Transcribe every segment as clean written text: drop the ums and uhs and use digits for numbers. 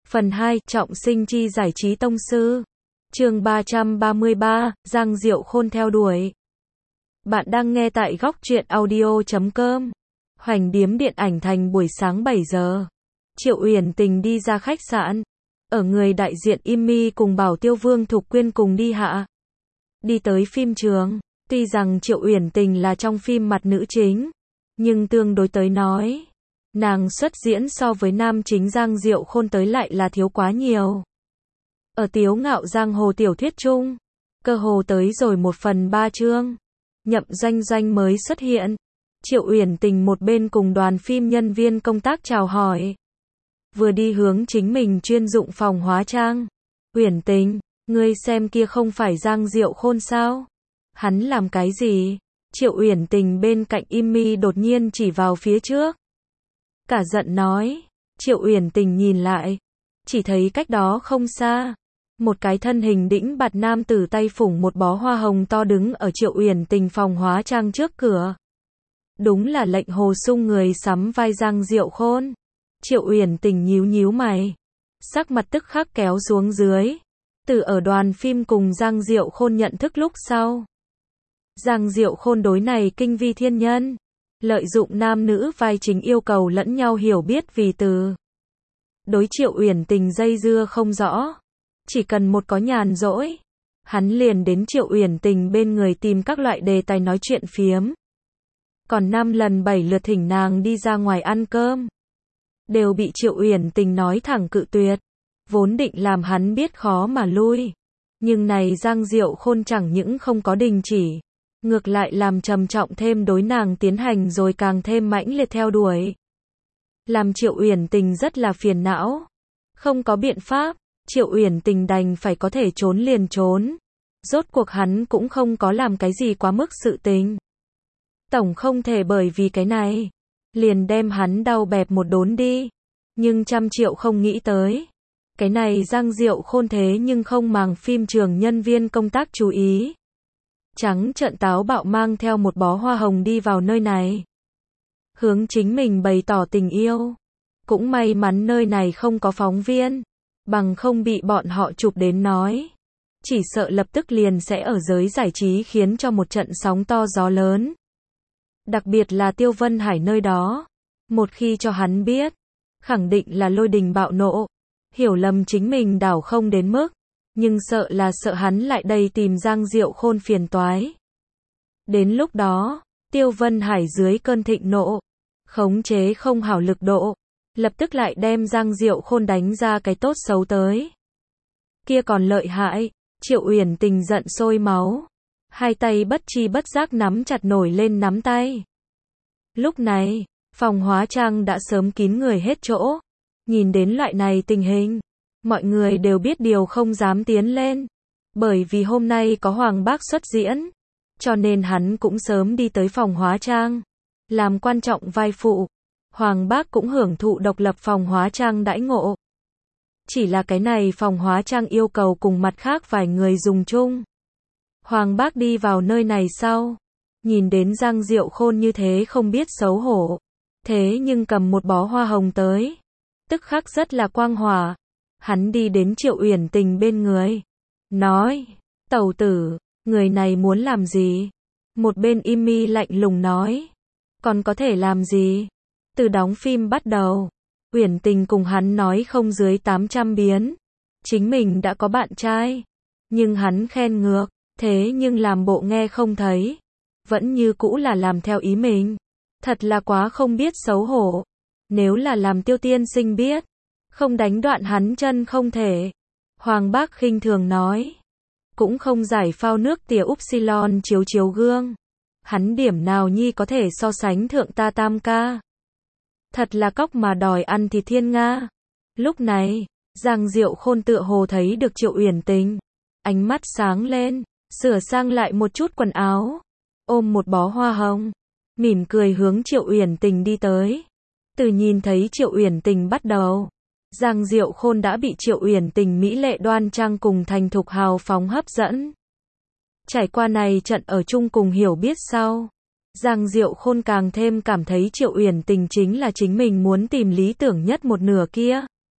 Phần 2, trọng sinh chi giải trí tông sư. Chương 333, Giang Diệu Khôn theo đuổi. Bạn đang nghe tại góc truyện audio.com. Hoành điếm điện ảnh thành buổi sáng 7 giờ. Triệu Uyển Tình đi ra khách sạn. Ở người đại diện Immy cùng Bảo Tiêu Vương Thục Quyên cùng đi hạ. Đi tới phim trường. Tuy rằng Triệu Uyển Tình là trong phim mặt nữ chính, nhưng tương đối tới nói, nàng xuất diễn so với nam chính Giang Diệu Khôn tới lại là thiếu quá nhiều. Ở Tiếu Ngạo Giang Hồ tiểu thuyết chung, cơ hồ tới rồi 1/3 chương, Nhậm Doanh Doanh mới xuất hiện. Triệu Uyển Tình một bên cùng đoàn phim nhân viên công tác chào hỏi, vừa đi hướng chính mình chuyên dụng phòng hóa trang. Uyển Tình, ngươi xem kia không phải Giang Diệu Khôn sao? Hắn làm cái gì? Triệu Uyển Tình bên cạnh Immy đột nhiên chỉ vào phía trước. Cả giận nói. Triệu Uyển Tình nhìn lại, chỉ thấy cách đó không xa, một cái thân hình đĩnh bạt nam tử tay phủng một bó hoa hồng to đứng ở Triệu Uyển Tình phòng hóa trang trước cửa. Đúng là lệnh hồ sung người sắm vai Giang Diệu Khôn. Triệu Uyển Tình nhíu nhíu mày, sắc mặt tức khắc kéo xuống dưới. Từ ở đoàn phim cùng Giang Diệu Khôn nhận thức lúc sau, Giang Diệu Khôn đối này kinh vi thiên nhân, lợi dụng nam nữ vai chính yêu cầu lẫn nhau hiểu biết vì từ. Đối Triệu Uyển Tình dây dưa không rõ, chỉ cần một có nhàn rỗi, hắn liền đến Triệu Uyển Tình bên người tìm các loại đề tài nói chuyện phiếm. Còn 5 lần 7 lượt thỉnh nàng đi ra ngoài ăn cơm, đều bị Triệu Uyển Tình nói thẳng cự tuyệt, vốn định làm hắn biết khó mà lui. Nhưng này Giang Diệu Khôn chẳng những không có đình chỉ, ngược lại làm trầm trọng thêm đối nàng tiến hành rồi càng thêm mãnh liệt theo đuổi. Làm Triệu Uyển Tình rất là phiền não. Không có biện pháp, Triệu Uyển Tình đành phải có thể trốn liền trốn. Rốt cuộc hắn cũng không có làm cái gì quá mức sự tình. Tổng không thể bởi vì cái này, liền đem hắn đau bẹp một đốn đi. Nhưng 100 triệu không nghĩ tới. Cái này Giang Diệu Khôn thế nhưng không màng phim trường nhân viên công tác chú ý. Trắng trợn táo bạo mang theo một bó hoa hồng đi vào nơi này, hướng chính mình bày tỏ tình yêu. Cũng may mắn nơi này không có phóng viên, bằng không bị bọn họ chụp đến nói, chỉ sợ lập tức liền sẽ ở giới giải trí khiến cho một trận sóng to gió lớn. Đặc biệt là Tiêu Vân Hải nơi đó, một khi cho hắn biết, khẳng định là lôi đình bạo nộ, hiểu lầm chính mình đảo không đến mức, nhưng sợ hắn lại đây tìm Giang Diệu Khôn phiền toái. Đến lúc đó, Tiêu Vân Hải dưới cơn thịnh nộ, khống chế không hảo lực độ, lập tức lại đem Giang Diệu Khôn đánh ra cái tốt xấu tới. Kia còn lợi hại. Triệu Uyển Tình giận sôi máu, hai tay bất chi bất giác nắm chặt nổi lên nắm tay. Lúc này, phòng hóa trang đã sớm kín người hết chỗ. Nhìn đến loại này tình hình, mọi người đều biết điều không dám tiến lên. Bởi vì hôm nay có Hoàng Bác xuất diễn, cho nên hắn cũng sớm đi tới phòng hóa trang, làm quan trọng vai phụ. Hoàng Bác cũng hưởng thụ độc lập phòng hóa trang đãi ngộ. Chỉ là cái này phòng hóa trang yêu cầu cùng mặt khác vài người dùng chung. Hoàng Bác đi vào nơi này sau, nhìn đến Giang Diệu Khôn như thế không biết xấu hổ, thế nhưng cầm một bó hoa hồng tới, tức khắc rất là quang hỏa. Hắn đi đến Triệu Uyển Tình bên người, nói, tẩu tử, người này muốn làm gì? Một bên Immy lạnh lùng nói, còn có thể làm gì? Từ đóng phim bắt đầu, Uyển Tình cùng hắn nói không dưới 800 biến, chính mình đã có bạn trai, nhưng hắn khen ngược, thế nhưng làm bộ nghe không thấy, vẫn như cũ là làm theo ý mình, thật là quá không biết xấu hổ. Nếu là làm Tiêu tiên sinh biết, không đánh đoạn hắn chân không thể. Hoàng Bác khinh thường nói, cũng không giải phao nước tỉa upsilon chiếu chiếu gương, hắn điểm nào nhi có thể so sánh thượng ta Tam ca. Thật là cóc mà đòi ăn thịt thiên nga. Lúc này, Giang Diệu Khôn tựa hồ thấy được Triệu Uyển Tình, ánh mắt sáng lên, sửa sang lại một chút quần áo, ôm một bó hoa hồng, mỉm cười hướng Triệu Uyển Tình đi tới. Từ nhìn thấy Triệu Uyển Tình bắt đầu, Giang Diệu Khôn đã bị Triệu Uyển Tình mỹ lệ đoan trang cùng thành thục hào phóng hấp dẫn. Trải qua này trận ở chung cùng hiểu biết sau, Giang Diệu Khôn càng thêm cảm thấy Triệu Uyển Tình chính là chính mình muốn tìm lý tưởng nhất một nửa kia.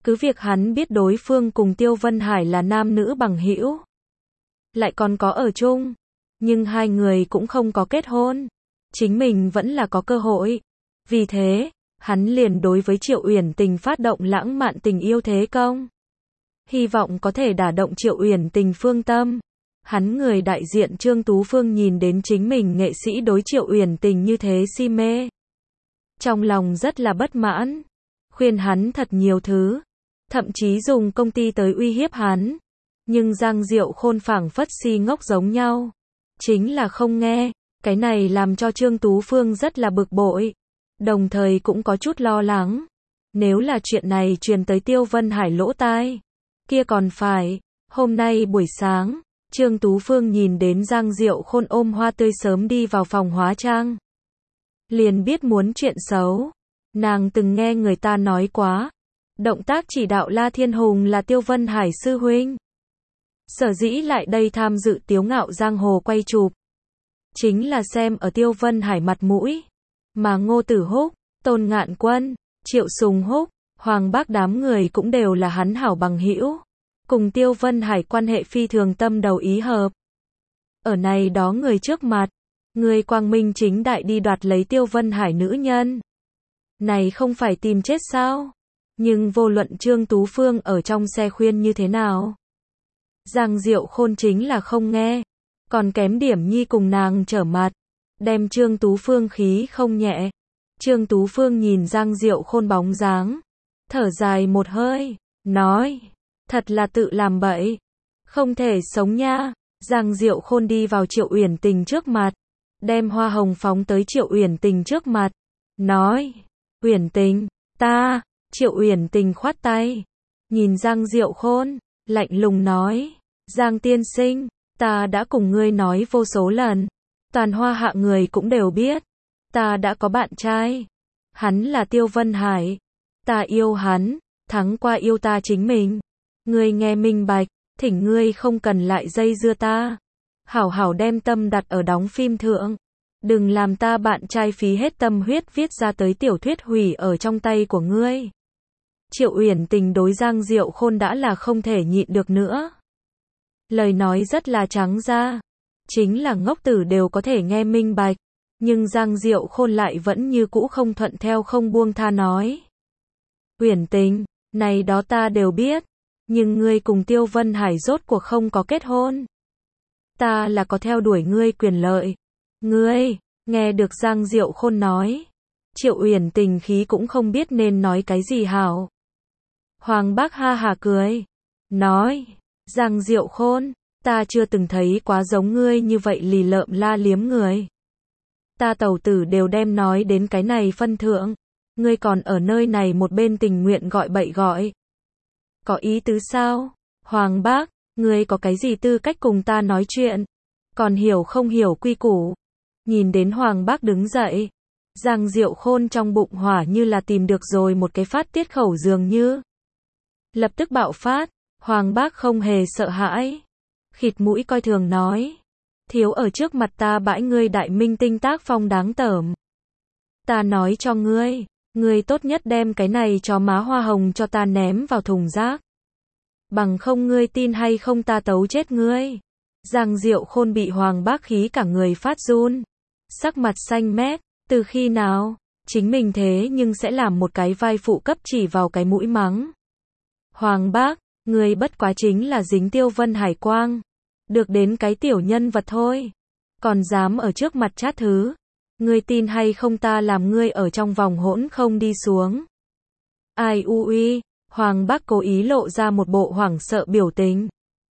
Cứ việc hắn biết đối phương cùng Tiêu Vân Hải là nam nữ bằng hữu, lại còn có ở chung, nhưng hai người cũng không có kết hôn. Chính mình vẫn là có cơ hội. Vì thế, hắn liền đối với Triệu Uyển Tình phát động lãng mạn tình yêu thế công. Hy vọng có thể đả động Triệu Uyển Tình phương tâm. Hắn người đại diện Trương Tú Phương nhìn đến chính mình nghệ sĩ đối Triệu Uyển Tình như thế si mê, trong lòng rất là bất mãn, khuyên hắn thật nhiều thứ, thậm chí dùng công ty tới uy hiếp hắn. Nhưng Giang Diệu Khôn phảng phất si ngốc giống nhau, chính là không nghe. Cái này làm cho Trương Tú Phương rất là bực bội, đồng thời cũng có chút lo lắng. Nếu là chuyện này truyền tới Tiêu Vân Hải lỗ tai, kia còn phải. Hôm nay buổi sáng, Trương Tú Phương nhìn đến Giang Diệu Khôn ôm hoa tươi sớm đi vào phòng hóa trang, liền biết muốn chuyện xấu. Nàng từng nghe người ta nói quá, động tác chỉ đạo La Thiên Hùng là Tiêu Vân Hải sư huynh. Sở dĩ lại đây tham dự Tiếu Ngạo Giang Hồ quay chụp, chính là xem ở Tiêu Vân Hải mặt mũi. Mà Ngô Tử Húc, Tôn Ngạn Quân, Triệu Sùng Húc, Hoàng Bác đám người cũng đều là hắn hảo bằng hữu, cùng Tiêu Vân Hải quan hệ phi thường tâm đầu ý hợp. Ở này đó người trước mặt, người quang minh chính đại đi đoạt lấy Tiêu Vân Hải nữ nhân, này không phải tìm chết sao? Nhưng vô luận Trương Tú Phương ở trong xe khuyên như thế nào, Giang Diệu Khôn chính là không nghe, còn kém điểm nhi cùng nàng trở mặt, đem Trương Tú Phương khí không nhẹ. Trương Tú Phương nhìn Giang Diệu Khôn bóng dáng, thở dài một hơi, nói, thật là tự làm bậy, không thể sống nha. Giang Diệu Khôn đi vào Triệu Uyển Tình trước mặt, đem hoa hồng phóng tới Triệu Uyển Tình trước mặt, nói, Uyển Tình, ta. Triệu Uyển Tình khoát tay, nhìn Giang Diệu Khôn, lạnh lùng nói, Giang tiên sinh, ta đã cùng ngươi nói vô số lần, toàn Hoa Hạ người cũng đều biết, ta đã có bạn trai, hắn là Tiêu Vân Hải, ta yêu hắn, thắng qua yêu ta chính mình, ngươi nghe minh bạch, thỉnh ngươi không cần lại dây dưa ta, hảo hảo đem tâm đặt ở đóng phim thượng, đừng làm ta bạn trai phí hết tâm huyết viết ra tới tiểu thuyết hủy ở trong tay của ngươi. Triệu Uyển Tình đối Giang Diệu Khôn đã là không thể nhịn được nữa. Lời nói rất là trắng ra, chính là ngốc tử đều có thể nghe minh bạch, nhưng Giang Diệu Khôn lại vẫn như cũ không thuận theo không buông tha nói. Uyển Tình, này đó ta đều biết, nhưng ngươi cùng Tiêu Vân Hải rốt cuộc không có kết hôn. Ta là có theo đuổi ngươi quyền lợi. Ngươi, nghe được Giang Diệu Khôn nói, Triệu Uyển Tình khí cũng không biết nên nói cái gì hảo. Hoàng Bác ha hà cười, nói, Giang Diệu Khôn, ta chưa từng thấy quá giống ngươi như vậy lì lợm la liếm người. Ta tẩu tử đều đem nói đến cái này phân thượng, ngươi còn ở nơi này một bên tình nguyện gọi bậy gọi. Có ý tứ sao? Hoàng Bác, ngươi có cái gì tư cách cùng ta nói chuyện? Còn hiểu không hiểu quy củ? Nhìn đến Hoàng Bác đứng dậy, Giang Diệu Khôn trong bụng hỏa như là tìm được rồi một cái phát tiết khẩu dường như. Lập tức bạo phát, Hoàng Bác không hề sợ hãi. Khịt mũi coi thường nói, thiếu ở trước mặt ta bãi ngươi đại minh tinh tác phong đáng tởm. Ta nói cho ngươi tốt nhất đem cái này cho má hoa hồng cho ta ném vào thùng rác. Bằng không ngươi tin hay không ta tấu chết ngươi. Giang Diệu Khôn bị Hoàng Bác khí cả người phát run, sắc mặt xanh mét, từ khi nào, chính mình thế nhưng sẽ làm một cái vai phụ cấp chỉ vào cái mũi mắng. Hoàng Bác, ngươi bất quá chính là dính Tiêu Vân Hải quang, được đến cái tiểu nhân vật thôi, còn dám ở trước mặt chát thứ, ngươi tin hay không ta làm ngươi ở trong vòng hỗn không đi xuống. Ai u uy, Hoàng Bác cố ý lộ ra một bộ hoảng sợ biểu tình.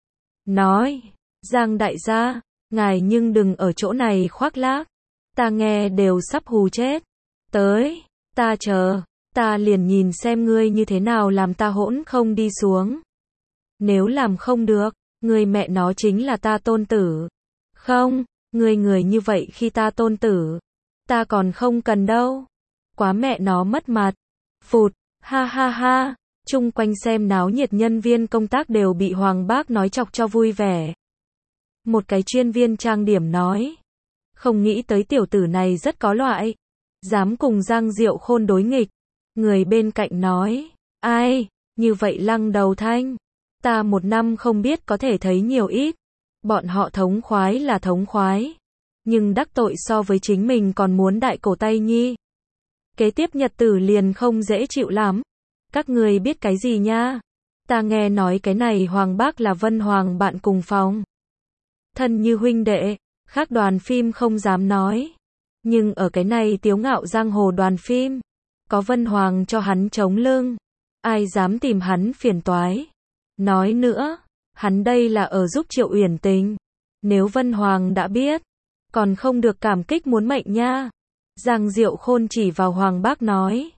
Nói, Giang đại gia, ngài nhưng đừng ở chỗ này khoác lác, ta nghe đều sắp hù chết. Tới, ta chờ, ta liền nhìn xem ngươi như thế nào làm ta hỗn không đi xuống. Nếu làm không được, ngươi mẹ nó chính là ta tôn tử. Không, ngươi người như vậy khi ta tôn tử, ta còn không cần đâu. Quá mẹ nó mất mặt. Phụt, ha ha ha, chung quanh xem náo nhiệt nhân viên công tác đều bị Hoàng Bác nói chọc cho vui vẻ. Một cái chuyên viên trang điểm nói, không nghĩ tới tiểu tử này rất có loại, dám cùng Giang Diệu Khôn đối nghịch. Người bên cạnh nói, ai, Như vậy Lăng Đầu Thanh, ta một năm không biết có thể thấy nhiều ít. Bọn họ thống khoái là thống khoái, nhưng đắc tội so với chính mình còn muốn đại cổ tay nhi. Kế tiếp nhật tử liền không dễ chịu lắm. Các người biết cái gì nha? Ta nghe nói cái này Hoàng Bác là Vân Hoàng bạn cùng phòng. Thân như huynh đệ, khác đoàn phim không dám nói. Nhưng ở cái này tiếu ngạo giang hồ đoàn phim, có Vân Hoàng cho hắn chống lưng, ai dám tìm hắn phiền toái. Nói nữa, hắn đây là ở giúp Triệu Uyển Tình. Nếu Vân Hoàng đã biết, còn không được cảm kích muốn mệnh nha. Giang Diệu Khôn chỉ vào Hoàng Bác nói.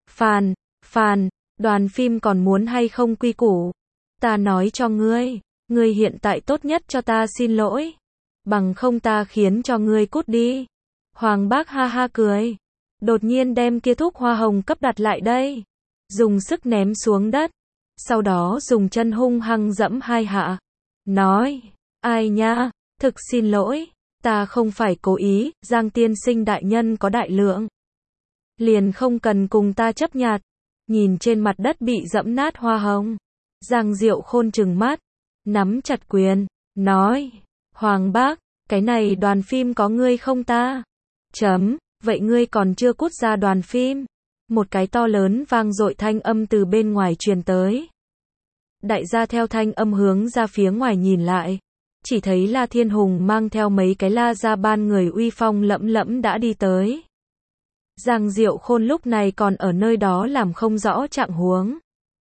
Phàn, đoàn phim còn muốn hay không quy củ? Ta nói cho ngươi hiện tại tốt nhất cho ta xin lỗi. Bằng không ta khiến cho ngươi cút đi. Hoàng Bác ha ha cười. Đột nhiên đem kia thuốc hoa hồng cấp đặt lại đây. Dùng sức ném xuống đất. Sau đó dùng chân hung hăng dẫm 2 hạ. Nói, ai nha, thực xin lỗi. Ta không phải cố ý, Giang tiên sinh đại nhân có đại lượng. Liền không cần cùng ta chấp nhặt. Nhìn trên mặt đất bị dẫm nát hoa hồng. Giang Diệu Khôn trừng mắt, nắm chặt quyền, nói, Hoàng Bác, cái này đoàn phim có ngươi không ta? Vậy ngươi còn chưa cút ra đoàn phim. Một cái to lớn vang dội thanh âm từ bên ngoài truyền tới. Đại gia theo thanh âm hướng ra phía ngoài nhìn lại. Chỉ thấy La Thiên Hùng mang theo mấy cái La Gia ban người uy phong lẫm lẫm đã đi tới. Giang Diệu Khôn lúc này còn ở nơi đó làm không rõ trạng huống.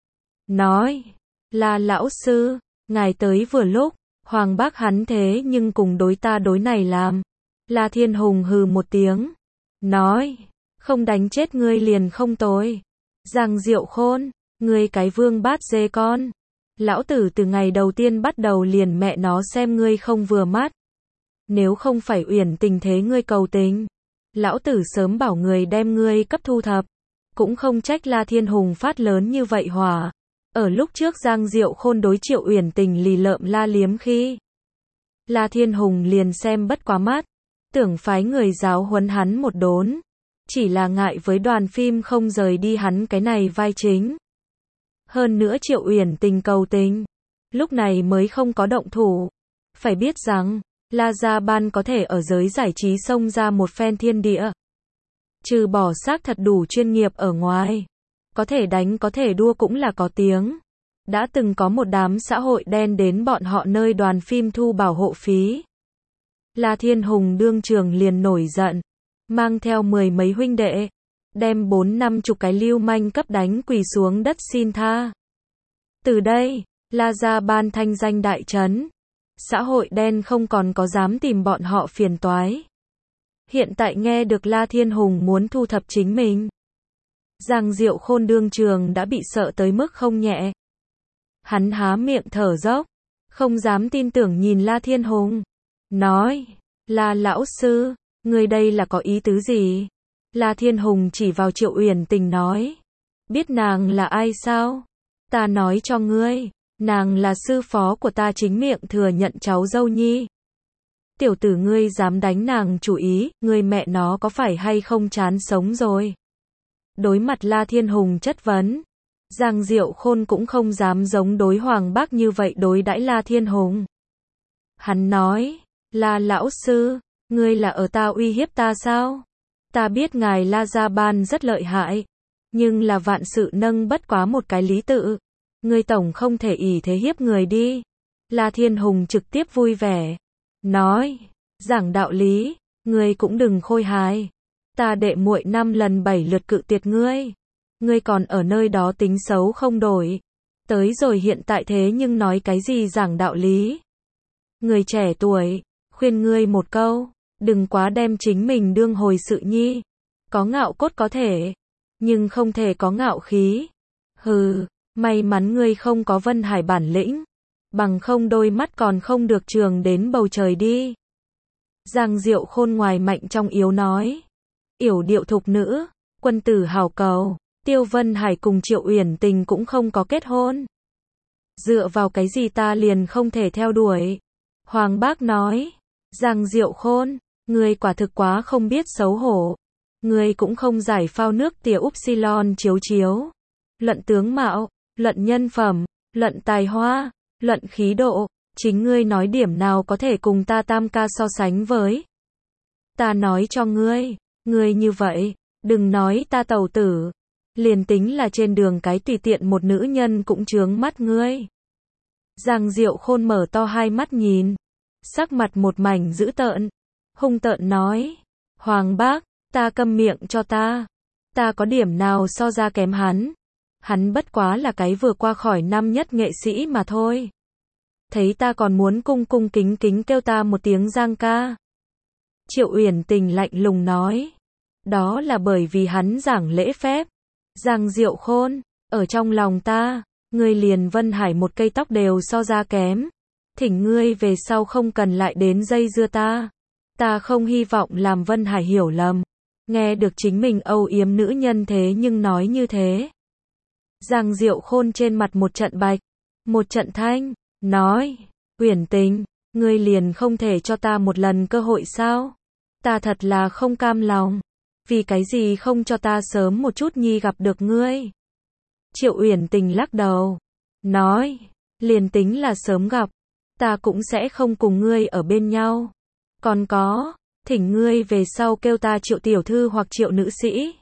Nói, La lão sư, ngài tới vừa lúc, Hoàng Bác hắn thế nhưng cùng đối ta đối này làm. La Thiên Hùng hừ một tiếng. Nói, không đánh chết ngươi liền không tồi. Giang Diệu Khôn, ngươi cái vương bát dê con. Lão tử từ ngày đầu tiên bắt đầu liền mẹ nó xem ngươi không vừa mắt. Nếu không phải Uyển Tình thế ngươi cầu tình, lão tử sớm bảo người đem ngươi cấp thu thập. Cũng không trách La Thiên Hùng phát lớn như vậy hỏa. Ở lúc trước Giang Diệu Khôn đối Triệu Uyển Tình lì lợm la liếm khi, La Thiên Hùng liền xem bất quá mắt, tưởng phái người giáo huấn hắn một đốn. Chỉ là ngại với đoàn phim không rời đi hắn cái này vai chính. Hơn nữa Triệu Uyển Tình cầu tình, lúc này mới không có động thủ. Phải biết rằng, La Gia Ban có thể ở giới giải trí xông ra một phen thiên địa. Trừ bỏ xác thật đủ chuyên nghiệp ở ngoài, có thể đánh có thể đua cũng là có tiếng. Đã từng có một đám xã hội đen đến bọn họ nơi đoàn phim thu bảo hộ phí. La Thiên Hùng đương trường liền nổi giận, mang theo 10 mấy huynh đệ, đem 4-50 cái lưu manh cấp đánh quỳ xuống đất xin tha. Từ đây, La Gia Ban thanh danh đại chấn. Xã hội đen không còn có dám tìm bọn họ phiền toái. Hiện tại nghe được La Thiên Hùng muốn thu thập chính mình, Giang Diệu Khôn đương trường đã bị sợ tới mức không nhẹ. Hắn há miệng thở dốc, không dám tin tưởng nhìn La Thiên Hùng. Nói, La lão sư, người đây là có ý tứ gì? La Thiên Hùng chỉ vào Triệu Uyển Tình nói. Biết nàng là ai sao? Ta nói cho ngươi, nàng là sư phó của ta chính miệng thừa nhận cháu dâu nhi. Tiểu tử ngươi dám đánh nàng chủ ý, ngươi mẹ nó có phải hay không chán sống rồi? Đối mặt La Thiên Hùng chất vấn, Giang Diệu Khôn cũng không dám giống đối Hoàng Bác như vậy đối đãi La Thiên Hùng. Hắn nói, La lão sư, ngươi là ở ta uy hiếp ta sao? Ta biết ngài La Gia Ban rất lợi hại, nhưng là vạn sự nâng bất quá một cái lý tự. Ngươi tổng không thể ỷ thế hiếp người đi. La Thiên Hùng trực tiếp vui vẻ. Nói, giảng đạo lý, ngươi cũng đừng khôi hài. Ta đệ muội 5 lần 7 lượt cự tuyệt ngươi. Ngươi còn ở nơi đó tính xấu không đổi. Tới rồi hiện tại thế nhưng nói cái gì giảng đạo lý. Người trẻ tuổi, khuyên ngươi một câu, đừng quá đem chính mình đương hồi sự nhi. Có ngạo cốt có thể, nhưng không thể có ngạo khí. Hừ, may mắn ngươi không có Vân Hải bản lĩnh, bằng không đôi mắt còn không được trường đến bầu trời đi. Giang Diệu Khôn ngoài mạnh trong yếu nói. Yểu điệu thục nữ, quân tử hảo cầu, Tiêu Vân Hải cùng Triệu Uyển Tình cũng không có kết hôn. Dựa vào cái gì ta liền không thể theo đuổi? Hoàng Bác nói. Giang Diệu Khôn, ngươi quả thực quá không biết xấu hổ. Ngươi cũng không giải phao nước tỉa upsilon chiếu chiếu. Luận tướng mạo, luận nhân phẩm, luận tài hoa, luận khí độ, chính ngươi nói điểm nào có thể cùng ta Tam ca so sánh với. Ta nói cho ngươi như vậy, đừng nói ta tẩu tử, liền tính là trên đường cái tùy tiện một nữ nhân cũng chướng mắt ngươi. Giang Diệu Khôn mở to hai mắt nhìn, sắc mặt một mảnh dữ tợn, hung tợn nói, Hoàng bác, ta câm miệng cho ta có điểm nào so ra kém hắn bất quá là cái vừa qua khỏi năm nhất nghệ sĩ mà thôi. Thấy ta còn muốn cung cung kính kính kêu ta một tiếng Giang ca. Triệu Uyển Tình lạnh lùng nói, đó là bởi vì hắn giảng lễ phép. Giang Diệu Khôn, ở trong lòng ta, ngươi liền Vân Hải một cây tóc đều so ra kém. Thỉnh ngươi về sau không cần lại đến dây dưa ta không hy vọng làm Vân Hải hiểu lầm. Nghe được chính mình âu yếm nữ nhân thế nhưng nói như thế. Giang Diệu Khôn trên mặt một trận bạch, một trận thanh, nói, Uyển Tình, ngươi liền không thể cho ta một lần cơ hội sao? Ta thật là không cam lòng. Vì cái gì không cho ta sớm một chút nhi gặp được ngươi? Triệu Uyển Tình lắc đầu, nói, liền tính là sớm gặp, ta cũng sẽ không cùng ngươi ở bên nhau. Còn có, thỉnh ngươi về sau kêu ta Triệu tiểu thư hoặc Triệu nữ sĩ.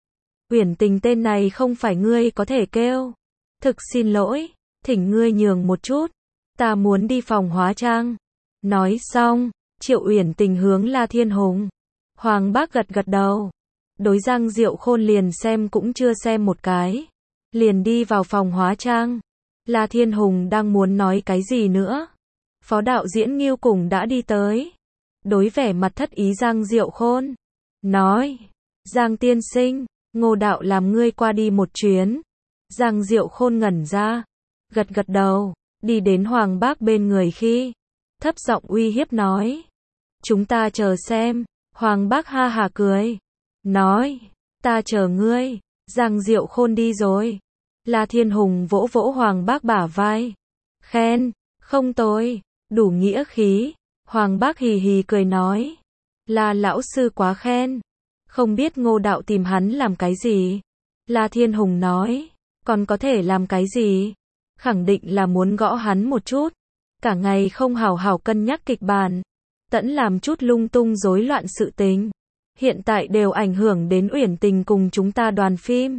Uyển Tình tên này không phải ngươi có thể kêu. Thực xin lỗi, thỉnh ngươi nhường một chút, ta muốn đi phòng hóa trang. Nói xong, Triệu Uyển Tình hướng La Thiên Hùng. Hoàng bác gật gật đầu. Đối Giang Diệu Khôn liền xem cũng chưa xem một cái. Liền đi vào phòng hóa trang. La Thiên Hùng đang muốn nói cái gì nữa. Phó đạo diễn Ngưu Cùng đã đi tới. Đối vẻ mặt thất ý Giang Diệu Khôn. Nói, Giang tiên sinh, Ngô đạo làm ngươi qua đi một chuyến. Giang Diệu Khôn ngẩn ra. Gật gật đầu, đi đến Hoàng bác bên người khi. Thấp giọng uy hiếp nói. Chúng ta chờ xem. Hoàng bác ha hà cười. Nói, ta chờ ngươi. Giang Diệu Khôn đi rồi. La Thiên Hùng vỗ vỗ Hoàng bác bả vai. Khen, không tồi, đủ nghĩa khí. Hoàng bác hì hì cười nói. La lão sư quá khen. Không biết Ngô đạo tìm hắn làm cái gì? La Thiên Hùng nói. Còn có thể làm cái gì? Khẳng định là muốn gõ hắn một chút. Cả ngày không hào hào cân nhắc kịch bản. Tẫn làm chút lung tung rối loạn sự tình. Hiện tại đều ảnh hưởng đến Uyển Tình cùng chúng ta đoàn phim.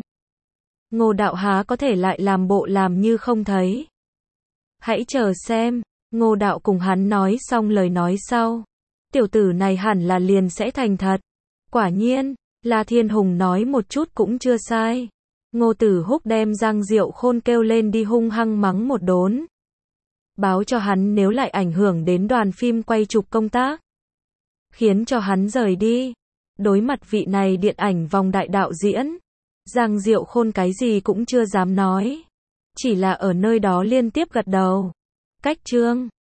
Ngô đạo há có thể lại làm bộ làm như không thấy. Hãy chờ xem. Ngô đạo cùng hắn nói xong lời nói sau. Tiểu tử này hẳn là liền sẽ thành thật. Quả nhiên, La Thiên Hùng nói một chút cũng chưa sai. Ngô Tử Húc đem Giang Diệu Khôn kêu lên đi hung hăng mắng một đốn. Báo cho hắn nếu lại ảnh hưởng đến đoàn phim quay chụp công tác. Khiến cho hắn rời đi. Đối mặt vị này điện ảnh vòng đại đạo diễn. Giang Diệu Khôn cái gì cũng chưa dám nói. Chỉ là ở nơi đó liên tiếp gật đầu. Cách chương